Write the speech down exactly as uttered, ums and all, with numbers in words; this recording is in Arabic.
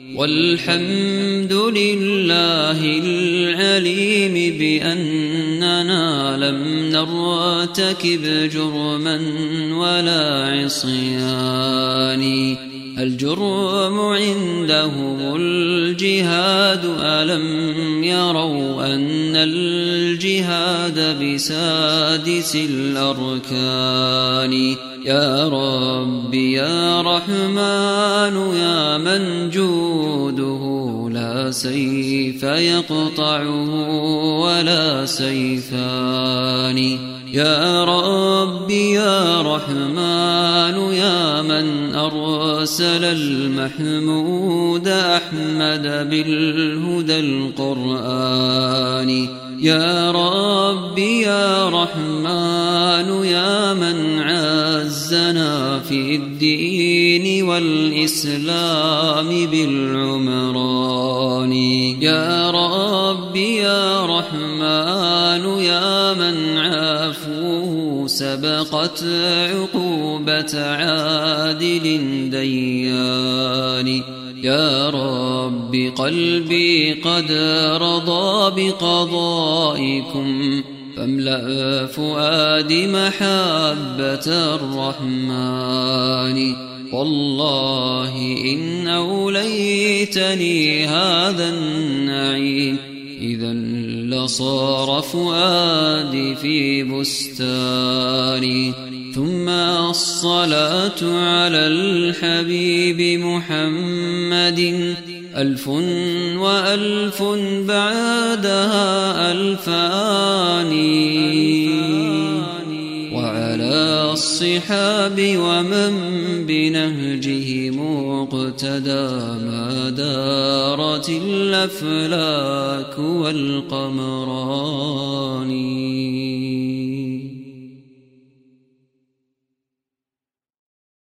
والحمد لله العليم بأننا لم نرتكب جرما ولا عصيان. الجرم عندهم الجهاد، ألم يروا أن الجهاد بسادس الأركان. يا رب يا رحمن يا من جوده لا سيف يقطعه ولا سيفان. يا رب يا رحمن يا من أرسل المحمود أحمد بالهدى القرآن. يا رب يا رحمن يا من عزنا في الدين والإسلام بالعمران. يا رب يا رحمن يا من عفوه سبقت عقوبة عادل ديان. يا رب قلبي قد رضى بقضائكم، فاملأ فؤادي محبة الرحمن. والله إن أوليتني هذا النعيم، إذا لصار فؤادي في بستاني. ثم الصلاة على الحبيب محمد، ألف وألف بعدها ألفان. وعلى الصحاب ومن بنهجه مقتدى ما دارت الأفلاك والقمران.